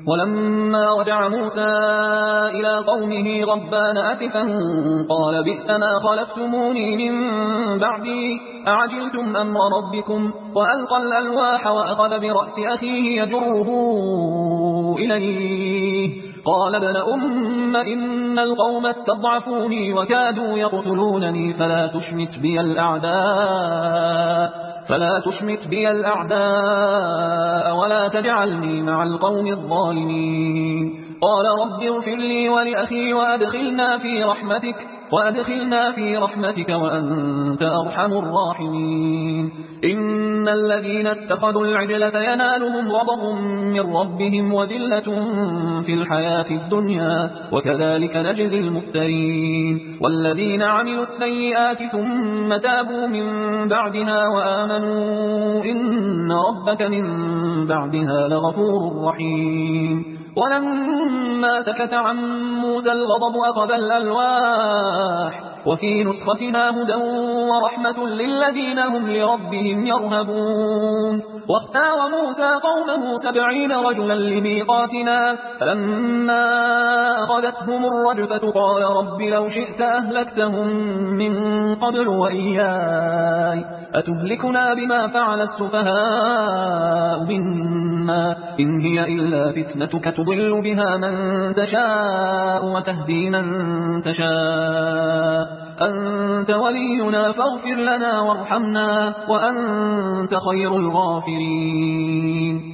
ولما رجع موسى إلى قومه غضبان أسفا قال بئس ما خلفتموني من بعدي أعجلتم أمر ربكم وألقى الألواح وأخذ برأس أخيه يجره إليه قال ابن أم إن القوم استضعفوني وكادوا يقتلونني فلا تشمت بي الأعداء ولا تجعلني مع القوم الظالمين قال رب اغفر لي ولأخي وأدخلنا في رحمتك وأنت أرحم الراحمين إن الذين اتخذوا العجل سينالهم غضب من ربهم وذلة في الحياة الدنيا وكذلك نجزي المفترين والذين عملوا السيئات ثم تابوا من بعدها وآمنوا إن ربك من بعدها لغفور رحيم ولما سكت عن موسى الغضب أخذ الألواح وفي نسختنا هدى ورحمة للذين هم لربهم يرهبون واختار موسى قومه 70 رجلا لميقاتنا فلما أخذتهم الرجفة قال رب لو شئت أهلكتهم من قبل وإياي أتهلكنا بما فعل السفهاء منا إن هي إلا فتنتك تضل بها من تشاء وتهدي من تشاء أنت ولينا فاغفر لنا وارحمنا وأنت خير الغافرين